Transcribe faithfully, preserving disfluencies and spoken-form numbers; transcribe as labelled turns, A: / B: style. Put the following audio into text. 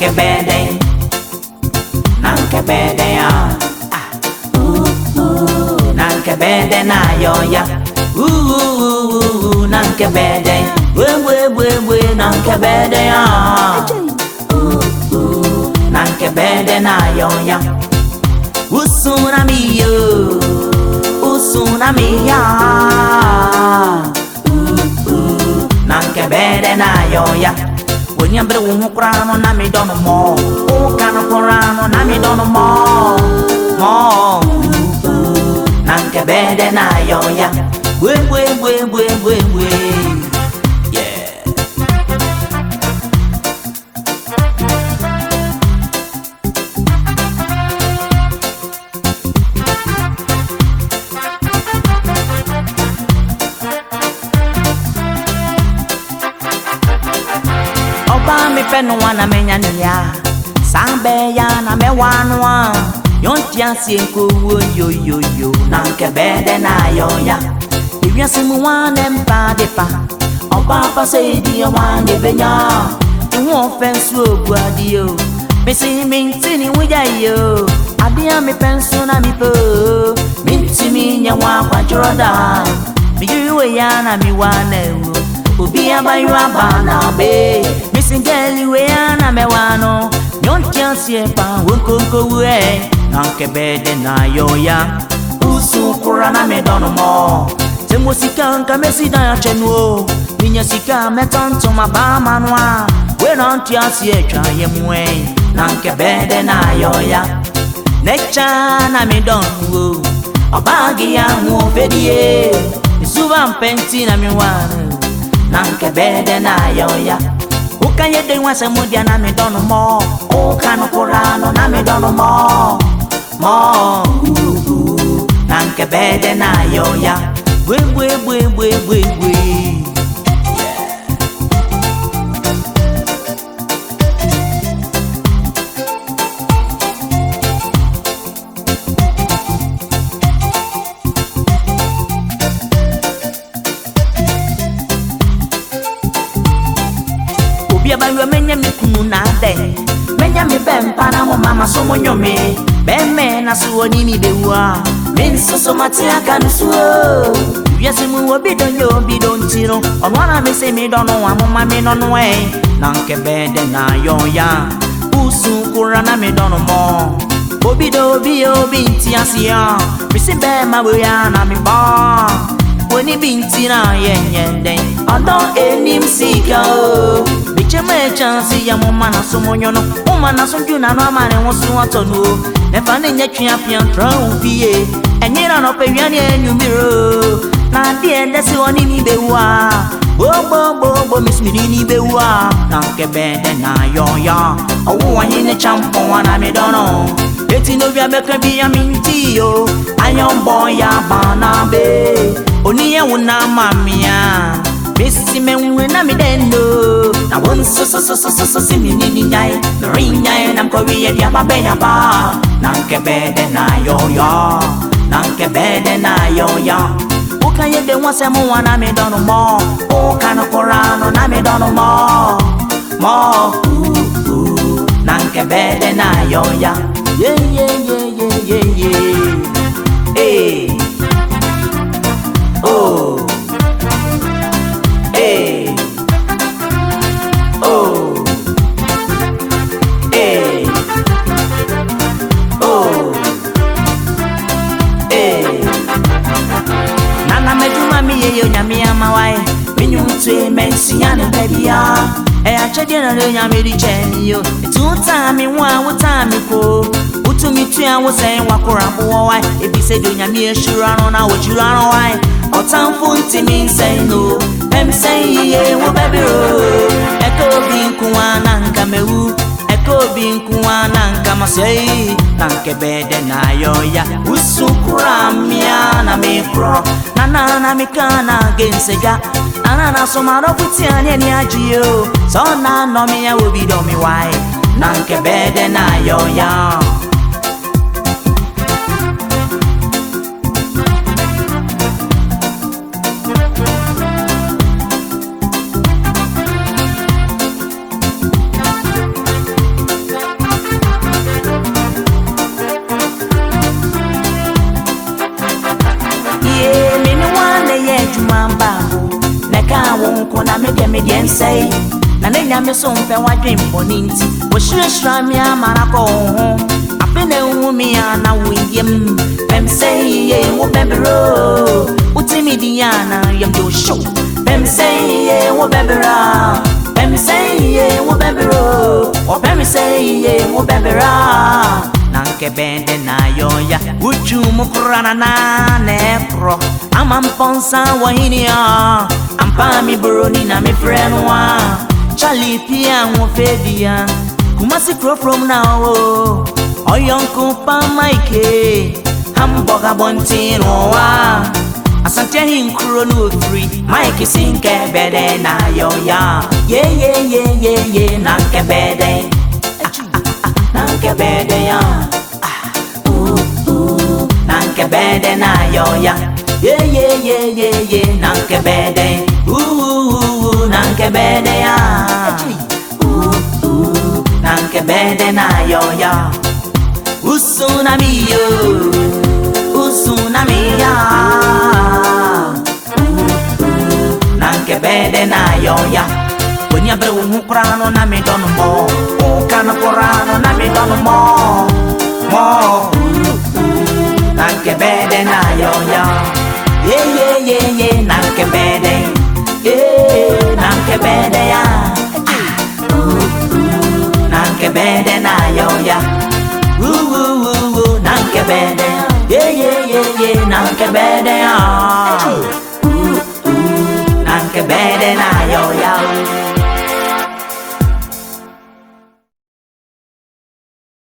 A: nanke bede, nanke bede ya, ooh ooh, nanke bede na yo ya, ooh ooh, nanke bede, we we we we nanke bede ya, ooh ooh, nanke bede na yo ya, usuna mi yo, usuna mi ya, ooh ooh, nanke bede na yo ya. Nyambre un kurano na mi dono mo o kano kurano na mi dono mo mo nanke bede na yo ya we we we we we we yeah. Oba mi penu wana menya niya sambe ya na me wanwa yonti asienko yo yo yo nanke bede na yo ya iwiase mu wane mpa depa oba pa se di wane benya iwo offense obu adio mesi minti ni wuya yo adia mi pensu na mi po minti mi nya wa kwa joroda mi yuwe ya na mi wane obi abayu abana be misingeli we ana mewano nyonti ansiepa wonkonko we nanke bede na yo ya usukura na medono mo temosika nka mesida ya chenu minya sika metonto mabama noa we nanti ansietwa yemwe nanke bede na yo ya necha na medono obagi ya mu fedie isuba mpenti na miwana nanke bede na yo ya ukanye de wase mudia na me dono mo o kano kurano na me dono mo mo nanke bede na yo ya we we we we we we Biaba yo menya mi kunu na de menya mi bempa na mo mama so mo nyome bemme na so ni mi bewa men so so mati aka no so yesi mu obi don yo obi don tiro ono na me se mi don no amoma mi no no e nanke bede na yo ya usu kura na me don mo obi do obi obi nti asia mi se be ma we ya na mi ba woni binti na yenyende odo enim sika o bicheme chance ya mama na so monyono mama na so juna no amane wo so atonu e fa ne nya twa pian tran vie enyira no pe wiane enumiro na die ndesi woni mi bewa bo bo bo miss mi ni bewa nanke bede na yo ya owo anyi ne champo wana me dono eti no bia beka bi ya minti yo ayon boy ya bana be oniye wona mamia Missy me when mi dendo na won so so so so so so si mi ni nyai ring nyai nam ko wi ya ba be ya ba nanke bede na yo yo nanke bede na yo yo ukanye de wase mo wana me dono mo o kana korano na me dono mo mo nanke bede na yo ya yeah yeah yeah yeah yeah eh oh Hey, oh, hey, oh, hey. Nana me juma mi ye yo nyami amawai. Minyu twe mensi yana baby ya. E a chedi na lo nyami di chemi yo. Two time one, one time ko. Utu mi twe an wo say wakora bo wai. E bi se do nyami e shura no na wo jura no wai. O time funti mi say no. Em say ye wo baby ro eko bi nkuana nka mewu eko bi nkuana nka masei nanke bede na yo ya usukura mia na me kro na na na mi kana genseja na na so ma no puti ani ni ajio so na no mi ya wo bi do mi wai nanke bede na yo ya jumamba neka wonko na me de me de nsei na ne nya me so mpe wadwen poninti wo shireshira me amara ko ho apene wu mi ana wiyem pem sei ye wo bebro utimi diana yam do show pem sei ye wo bebra pem sei ye wo bebro o pem sei ye wo bebra nanke bende na yoya uchu mukrana na nekro amamponsa wahinia ampa mi broni na mi frenwa chali pia wo fedia kumasi crow from now oyonko pa maike hamburger bontino wa asante hinkro no three mike sinke bede na yoya ye ye ye ye ye nanke bede nanke bede ya ooh ooh nanke bede na yoya ye ye ye ye ye nanke bede ooh ooh nanke bede ya ooh ooh nanke bede na yoya usunami yo usunami ya nanke bede na yoya when you bring mu krano na me don mo o kana korano na me don mo mo nanke bede na yoya ye ye ye ye nanke bede ye nanke bede ya nanke bede na yoya ooh ooh ooh nanke bede ye ye ye ye nanke bede